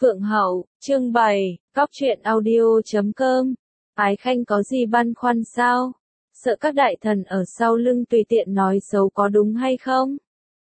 Phượng Hậu, chương 7, Cóc truyện audio.com. Ái Khanh có gì băn khoăn sao? Sợ các đại thần ở sau lưng tùy tiện nói xấu có đúng hay không?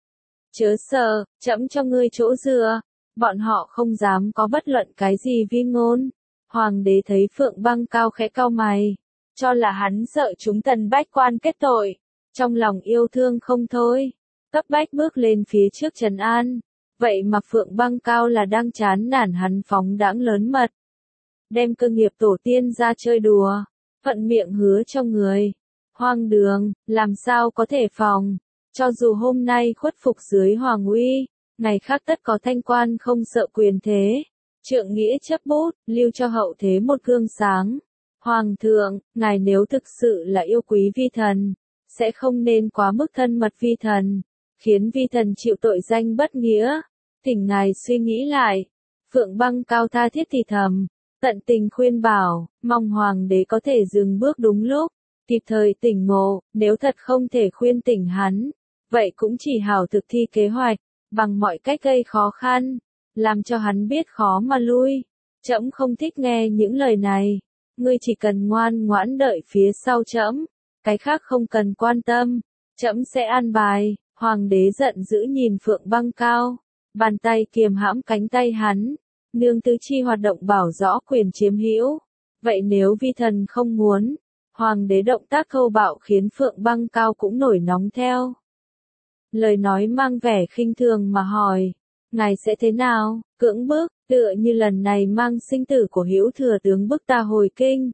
Chớ sợ, trẫm cho ngươi chỗ dựa. Bọn họ không dám có bất luận cái gì vi ngôn. Hoàng đế thấy Phượng Băng Cao khẽ cau mày, cho là hắn sợ chúng tần bách quan kết tội, trong lòng yêu thương không thôi, cấp bách bước lên phía trước trấn an. Vậy mà Phượng Băng Cao là đang chán nản hắn phóng đãng lớn mật, đem cơ nghiệp tổ tiên ra chơi đùa, thuận miệng hứa cho người. Hoang đường, làm sao có thể phòng, cho dù hôm nay khuất phục dưới hoàng uy, ngày khác tất có thanh quan không sợ quyền thế. Trượng nghĩa chấp bút, lưu cho hậu thế một gương sáng. Hoàng thượng, ngài nếu thực sự là yêu quý vi thần, sẽ không nên quá mức thân mật vi thần, khiến vi thần chịu tội danh bất nghĩa. Thỉnh ngài suy nghĩ lại. Phượng Băng Cao tha thiết thì thầm, tận tình khuyên bảo, mong hoàng đế có thể dừng bước đúng lúc, kịp thời tỉnh ngộ. Nếu thật không thể khuyên tỉnh hắn, vậy cũng chỉ hảo thực thi kế hoạch, bằng mọi cách gây khó khăn, làm cho hắn biết khó mà lui. Trẫm không thích nghe những lời này, ngươi chỉ cần ngoan ngoãn đợi phía sau trẫm, cái khác không cần quan tâm, trẫm sẽ an bài. Hoàng đế giận dữ nhìn Phượng Băng Cao, bàn tay kiềm hãm cánh tay hắn, nương tứ chi hoạt động bảo rõ quyền chiếm hữu. Vậy nếu vi thần không muốn? Hoàng đế động tác thô bạo khiến Phượng Băng Cao cũng nổi nóng theo. Lời nói mang vẻ khinh thường mà hỏi, ngài sẽ thế nào? Cưỡng bức, tựa như lần này mang sinh tử của Hữu thừa tướng bức ta hồi kinh.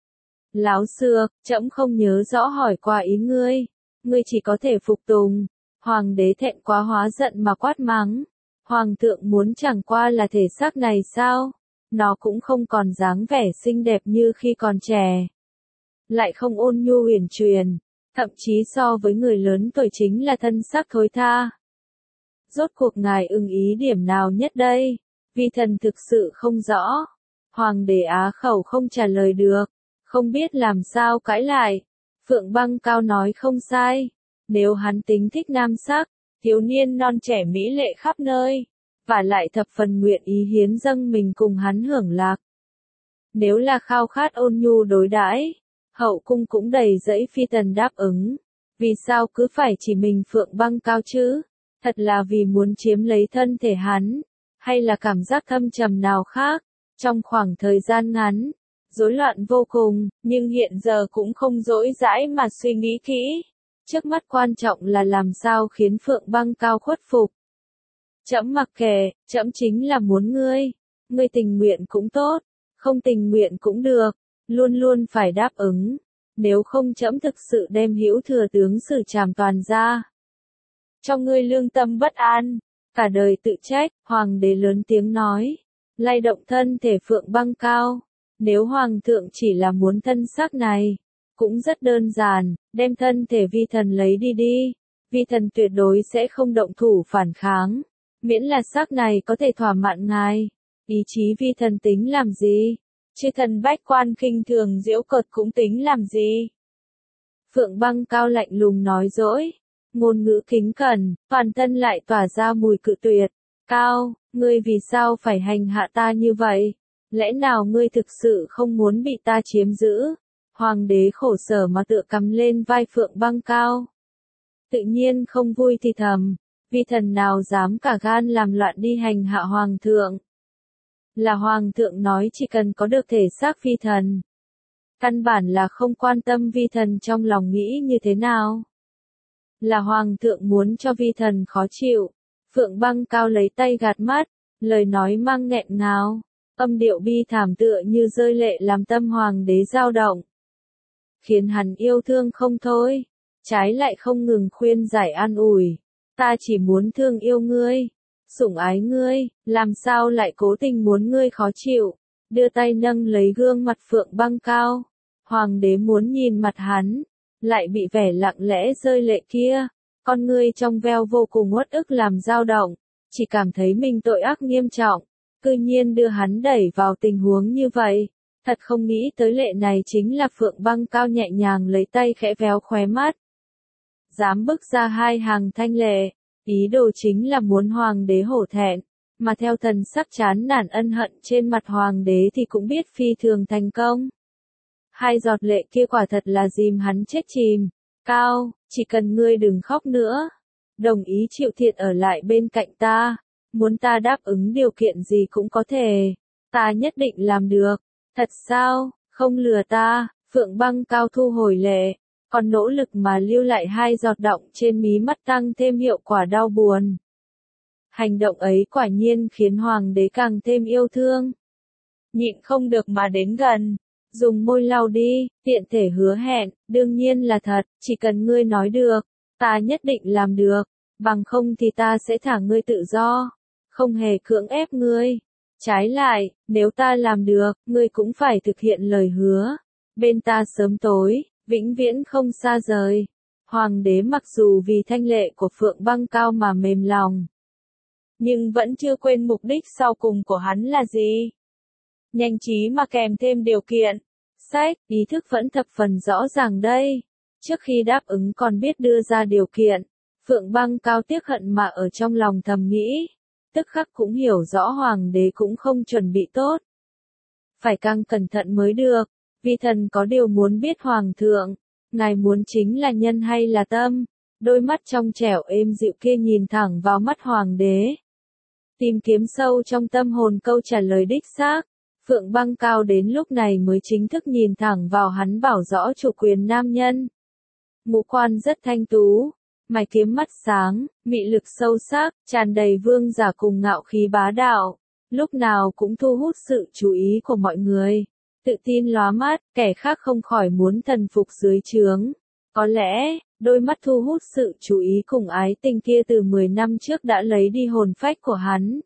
Láo xược, trẫm không nhớ rõ hỏi qua ý ngươi chỉ có thể phục tùng. Hoàng đế thẹn quá hóa giận mà quát mắng. Hoàng thượng muốn chẳng qua là thể xác này sao? Nó cũng không còn dáng vẻ xinh đẹp như khi còn trẻ, lại không ôn nhu uyển chuyển, thậm chí so với người lớn tuổi chính là thân xác thối tha. Rốt cuộc ngài ưng ý điểm nào nhất đây? Vi thần thực sự không rõ. Hoàng đế á khẩu không trả lời được, không biết làm sao cãi lại. Phượng Băng Cao nói không sai, nếu hắn tính thích nam sắc, thiếu niên non trẻ mỹ lệ khắp nơi, và lại thập phần nguyện ý hiến dâng mình cùng hắn hưởng lạc. Nếu là khao khát ôn nhu đối đãi, hậu cung cũng đầy dẫy phi tần đáp ứng. Vì sao cứ phải chỉ mình Phượng Băng Cao chứ? Thật là vì muốn chiếm lấy thân thể hắn, hay là cảm giác thâm trầm nào khác? Trong khoảng thời gian ngắn, rối loạn vô cùng, nhưng hiện giờ cũng không dỗi dãi mà suy nghĩ kỹ. Trước mắt quan trọng là làm sao khiến Phượng Băng Cao khuất phục. Trẫm mặc kệ, trẫm chính là muốn ngươi tình nguyện cũng tốt, không tình nguyện cũng được, luôn luôn phải đáp ứng, nếu không trẫm thực sự đem Hữu thừa tướng xử trảm toàn ra. Cho ngươi lương tâm bất an, cả đời tự trách. Hoàng đế lớn tiếng nói, lay động thân thể Phượng Băng Cao. Nếu hoàng thượng chỉ là muốn thân xác này, cũng rất đơn giản, đem thân thể vi thần lấy đi. Vi thần tuyệt đối sẽ không động thủ phản kháng, miễn là xác này có thể thỏa mãn ngài. Ý chí vi thần tính làm gì? Chư thần bách quan khinh thường giễu cợt cũng tính làm gì? Phượng Băng Cao lạnh lùng nói dỗi, ngôn ngữ kính cẩn, toàn thân lại tỏa ra mùi cự tuyệt. Cao, ngươi vì sao phải hành hạ ta như vậy? Lẽ nào ngươi thực sự không muốn bị ta chiếm giữ? Hoàng đế khổ sở mà tựa cắm lên vai Phượng Băng Cao. Tự nhiên không vui thì thầm, vi thần nào dám cả gan làm loạn đi hành hạ hoàng thượng. Là hoàng thượng nói chỉ cần có được thể xác vi thần. Căn bản là không quan tâm vi thần trong lòng nghĩ như thế nào. Là hoàng thượng muốn cho vi thần khó chịu. Phượng Băng Cao lấy tay gạt mắt, lời nói mang nghẹn ngào, âm điệu bi thảm tựa như rơi lệ làm tâm hoàng đế dao động, khiến hắn yêu thương không thôi, trái lại không ngừng khuyên giải an ủi. Ta chỉ muốn thương yêu ngươi, sủng ái ngươi, làm sao lại cố tình muốn ngươi khó chịu? Đưa tay nâng lấy gương mặt Phượng Băng Cao. Hoàng đế muốn nhìn mặt hắn, lại bị vẻ lặng lẽ rơi lệ kia, con ngươi trong veo vô cùng uất ức làm dao động, chỉ cảm thấy mình tội ác nghiêm trọng, cư nhiên đưa hắn đẩy vào tình huống như vậy. Thật không nghĩ tới lệ này chính là Phượng Băng Cao nhẹ nhàng lấy tay khẽ véo khóe mắt. Dám bức ra hai hàng thanh lệ, ý đồ chính là muốn hoàng đế hổ thẹn. mà theo thần sắc chán nản ân hận trên mặt hoàng đế thì cũng biết phi thường thành công. Hai giọt lệ kia quả thật là dìm hắn chết chìm. Cao, chỉ cần ngươi đừng khóc nữa. Đồng ý chịu thiệt ở lại bên cạnh ta. Muốn ta đáp ứng điều kiện gì cũng có thể. Ta nhất định làm được. Thật sao, không lừa ta. Phượng Băng Cao thu hồi lệ. Còn nỗ lực mà lưu lại hai giọt đọng trên mí mắt tăng thêm hiệu quả đau buồn. Hành động ấy quả nhiên khiến hoàng đế càng thêm yêu thương. Nhịn không được mà đến gần. Dùng môi lau đi, tiện thể hứa hẹn, đương nhiên là thật, chỉ cần ngươi nói được, ta nhất định làm được, bằng không thì ta sẽ thả ngươi tự do, không hề cưỡng ép ngươi. Trái lại, nếu ta làm được, ngươi cũng phải thực hiện lời hứa, bên ta sớm tối, vĩnh viễn không xa rời. Hoàng đế mặc dù vì thanh lệ của Phượng Băng Cao mà mềm lòng, nhưng vẫn chưa quên mục đích sau cùng của hắn là gì. Nhanh trí mà kèm thêm điều kiện. Sách, ý thức vẫn thập phần rõ ràng đây. Trước khi đáp ứng còn biết đưa ra điều kiện. Phượng Băng Cao tiếc hận mà ở trong lòng thầm nghĩ. Tức khắc cũng hiểu rõ hoàng đế cũng không chuẩn bị tốt. Phải càng cẩn thận mới được. Vì thần có điều muốn biết hoàng thượng. Ngài muốn chính là nhân hay là tâm. Đôi mắt trong trẻo êm dịu kia nhìn thẳng vào mắt hoàng đế. Tìm kiếm sâu trong tâm hồn câu trả lời đích xác. Phượng Băng Cao đến lúc này mới chính thức nhìn thẳng vào hắn bảo rõ chủ quyền nam nhân. Ngũ quan rất thanh tú, mày kiếm mắt sáng, mị lực sâu sắc, tràn đầy vương giả cùng ngạo khí bá đạo, lúc nào cũng thu hút sự chú ý của mọi người. Tự tin lóa mắt, kẻ khác không khỏi muốn thần phục dưới trướng. Có lẽ, đôi mắt thu hút sự chú ý cùng ái tình kia từ 10 năm trước đã lấy đi hồn phách của hắn.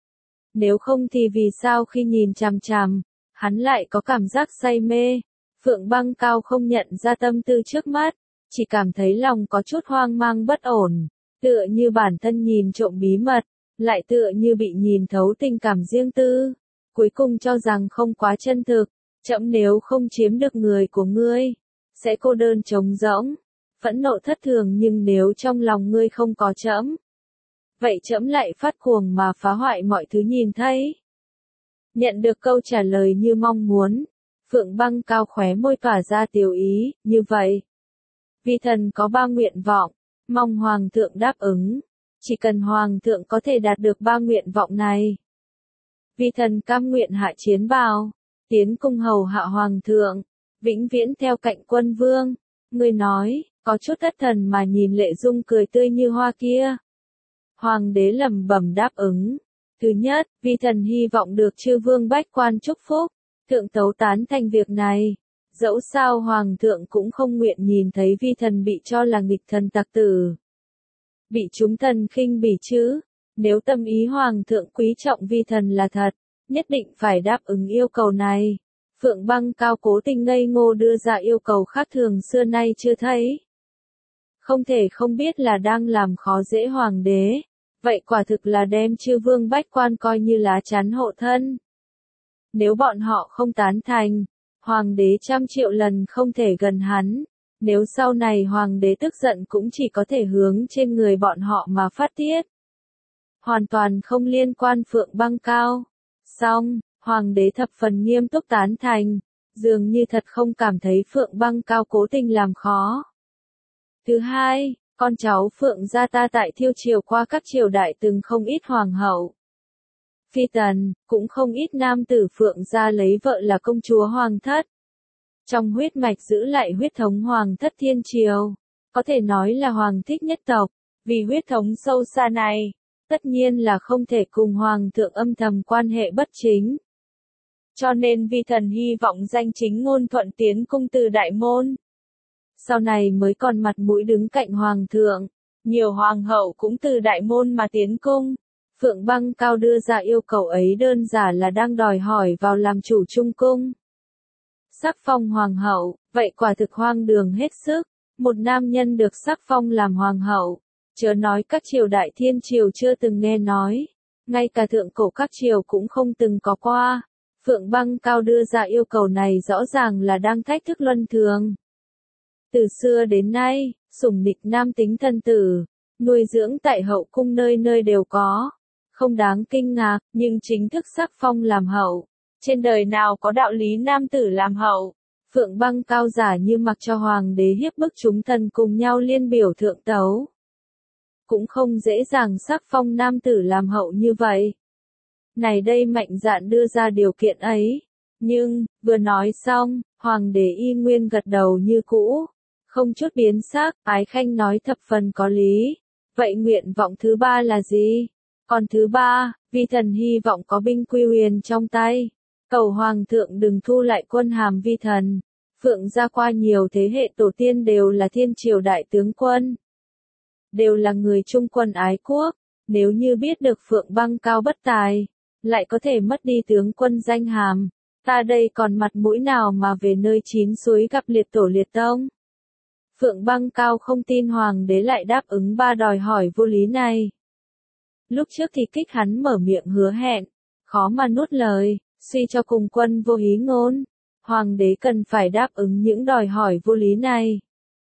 Nếu không thì vì sao khi nhìn chằm chằm, hắn lại có cảm giác say mê. Phượng Băng Cao không nhận ra tâm tư trước mắt, chỉ cảm thấy lòng có chút hoang mang bất ổn, tựa như bản thân nhìn trộm bí mật, lại tựa như bị nhìn thấu tình cảm riêng tư. Cuối cùng cho rằng không quá chân thực, trẫm nếu không chiếm được người của ngươi, sẽ cô đơn trống rỗng, phẫn nộ thất thường, nhưng nếu trong lòng ngươi không có trẫm, vậy trẫm lại phát cuồng mà phá hoại mọi thứ nhìn thấy. Nhận được câu trả lời như mong muốn, Phượng Băng Cao khóe môi tỏa ra tiều ý, như vậy. Vì thần có 3 nguyện vọng, mong Hoàng thượng đáp ứng. Chỉ cần Hoàng thượng có thể đạt được 3 nguyện vọng này. Vì thần cam nguyện hạ chiến bào, tiến cung hầu hạ Hoàng thượng, vĩnh viễn theo cạnh quân vương. Người nói, có chút thất thần mà nhìn Lệ Dung cười tươi như hoa kia. Hoàng đế lẩm bẩm đáp ứng. Thứ nhất, vì thần hy vọng được chư vương bách quan chúc phúc, thượng tấu tán thành việc này. Dẫu sao hoàng thượng cũng không nguyện nhìn thấy vi thần bị cho là nghịch thần tặc tử, bị chúng thần khinh bỉ chứ. Nếu tâm ý hoàng thượng quý trọng vi thần là thật, nhất định phải đáp ứng yêu cầu này. Phượng Băng Cao cố tình ngây ngô đưa ra yêu cầu khác thường xưa nay chưa thấy. Không thể không biết là đang làm khó dễ hoàng đế. Vậy quả thực là đem chư vương bách quan coi như lá chắn hộ thân. Nếu bọn họ không tán thành, hoàng đế 100.000.000 lần không thể gần hắn. Nếu sau này hoàng đế tức giận cũng chỉ có thể hướng trên người bọn họ mà phát tiết. Hoàn toàn không liên quan Phượng Băng Cao. Xong, hoàng đế thập phần nghiêm túc tán thành, dường như thật không cảm thấy Phượng Băng Cao cố tình làm khó. Thứ hai, con cháu Phượng gia ta tại Thiêu triều qua các triều đại từng không ít hoàng hậu, phi tần, cũng không ít nam tử Phượng gia lấy vợ là công chúa hoàng thất. Trong huyết mạch giữ lại huyết thống hoàng thất thiên triều, có thể nói là hoàng thích nhất tộc. Vì huyết thống sâu xa này, tất nhiên là không thể cùng hoàng thượng âm thầm quan hệ bất chính. Cho nên vi thần hy vọng danh chính ngôn thuận tiến cung từ đại môn. Sau này mới còn mặt mũi đứng cạnh hoàng thượng. Nhiều hoàng hậu cũng từ đại môn mà tiến cung. Phượng Băng Cao đưa ra yêu cầu ấy đơn giản là đang đòi hỏi vào làm chủ trung cung. Sắc phong hoàng hậu, vậy quả thực hoang đường hết sức. Một nam nhân được sắc phong làm hoàng hậu, chớ nói các triều đại thiên triều chưa từng nghe nói, ngay cả thượng cổ các triều cũng không từng có qua. Phượng Băng Cao đưa ra yêu cầu này rõ ràng là đang thách thức luân thường. Từ xưa đến nay, sủng nịch nam tính thân tử, nuôi dưỡng tại hậu cung nơi nơi đều có. không đáng kinh ngạc, nhưng chính thức sắc phong làm hậu. Trên đời nào có đạo lý nam tử làm hậu? Phượng Băng Cao giả như mặc cho hoàng đế hiếp bức chúng thần cùng nhau liên biểu thượng tấu. Cũng không dễ dàng sắc phong nam tử làm hậu như vậy. Này đây mạnh dạn đưa ra điều kiện ấy. Nhưng, vừa nói xong, hoàng đế y nguyên gật đầu như cũ. Không chút biến sắc, Ái Khanh nói thập phần có lý. Vậy nguyện vọng thứ ba là gì? Còn thứ ba, vi thần hy vọng có binh quy huyền trong tay. Cầu hoàng thượng đừng thu lại quân hàm vi thần. Phượng gia qua nhiều thế hệ tổ tiên đều là thiên triều đại tướng quân. Đều là người trung quân ái quốc. Nếu như biết được Phượng Băng Cao bất tài, lại có thể mất đi tướng quân danh hàm. Ta đây còn mặt mũi nào mà về nơi chín suối gặp liệt tổ liệt tông? Phượng Băng Cao không tin hoàng đế lại đáp ứng ba đòi hỏi vô lý này. Lúc trước thì kích hắn mở miệng hứa hẹn, khó mà nuốt lời, suy cho cùng quân vô hí ngôn. Hoàng đế cần phải đáp ứng những đòi hỏi vô lý này.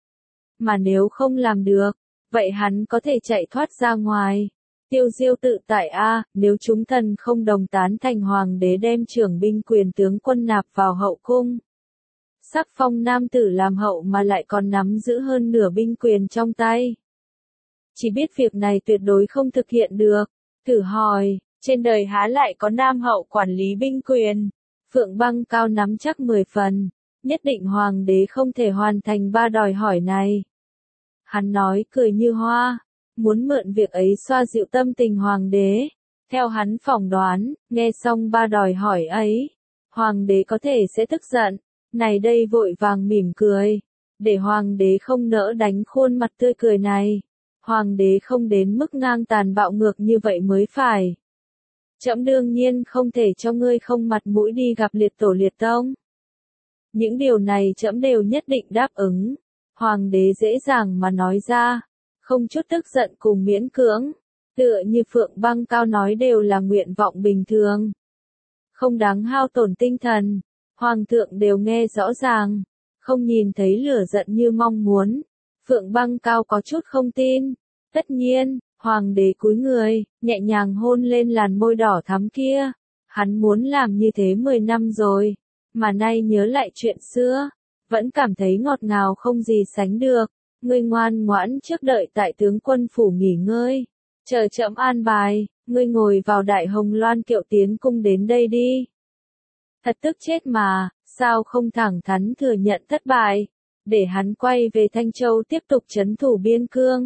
Mà nếu không làm được, vậy hắn có thể chạy thoát ra ngoài. Tiêu diêu tự tại nếu chúng thần không đồng tán thành hoàng đế đem trưởng binh quyền tướng quân nạp vào hậu cung. Sắc phong nam tử làm hậu mà lại còn nắm giữ hơn nửa binh quyền trong tay. Chỉ biết việc này tuyệt đối không thực hiện được. Thử hỏi, trên đời há lại có nam hậu quản lý binh quyền? Phượng Băng Cao nắm chắc 10 phần, nhất định hoàng đế không thể hoàn thành ba đòi hỏi này. Hắn nói cười như hoa, muốn mượn việc ấy xoa dịu tâm tình hoàng đế. Theo hắn phỏng đoán, nghe xong ba đòi hỏi ấy, hoàng đế có thể sẽ tức giận. Này đây vội vàng mỉm cười, để hoàng đế không nỡ đánh khuôn mặt tươi cười này. Hoàng đế không đến mức ngang tàn bạo ngược như vậy mới phải. Trẫm đương nhiên không thể cho ngươi không mặt mũi đi gặp liệt tổ liệt tông. Những điều này trẫm đều nhất định đáp ứng. Hoàng đế dễ dàng mà nói ra, không chút tức giận cùng miễn cưỡng. Tựa như Phượng Băng Cao nói đều là nguyện vọng bình thường. Không đáng hao tổn tinh thần. Hoàng thượng đều nghe rõ ràng, không nhìn thấy lửa giận như mong muốn. Phượng Băng Cao có chút không tin. Tất nhiên, hoàng đế cúi người, nhẹ nhàng hôn lên làn môi đỏ thắm kia. Hắn muốn làm như thế 10 năm rồi, mà nay nhớ lại chuyện xưa, vẫn cảm thấy ngọt ngào không gì sánh được. Ngươi ngoan ngoãn trước đợi tại tướng quân phủ nghỉ ngơi, chờ trẫm an bài, ngươi ngồi vào đại hồng loan kiệu tiến cung đến đây đi. Thật tức chết mà, sao không thẳng thắn thừa nhận thất bại, để hắn quay về Thanh Châu tiếp tục trấn thủ biên cương.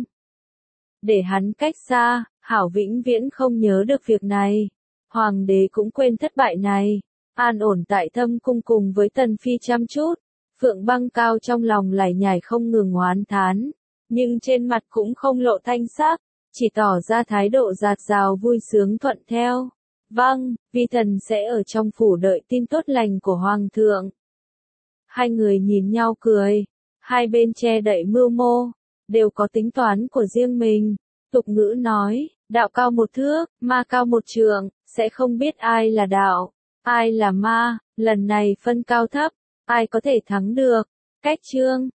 Để hắn cách xa, hảo vĩnh viễn không nhớ được việc này. Hoàng đế cũng quên thất bại này, an ổn tại Thâm cung cùng với Tần Phi chăm chút. Phượng Băng Cao trong lòng lải nhải không ngừng oán thán, nhưng trên mặt cũng không lộ thanh sắc, chỉ tỏ ra thái độ dạt dào vui sướng thuận theo. Vâng, vi thần sẽ ở trong phủ đợi tin tốt lành của hoàng thượng. Hai người nhìn nhau cười, hai bên che đậy mưu mô, đều có tính toán của riêng mình. Tục ngữ nói, đạo cao một thước, ma cao một trượng, sẽ không biết ai là đạo, ai là ma, lần này phân cao thấp, ai có thể thắng được. Cách chương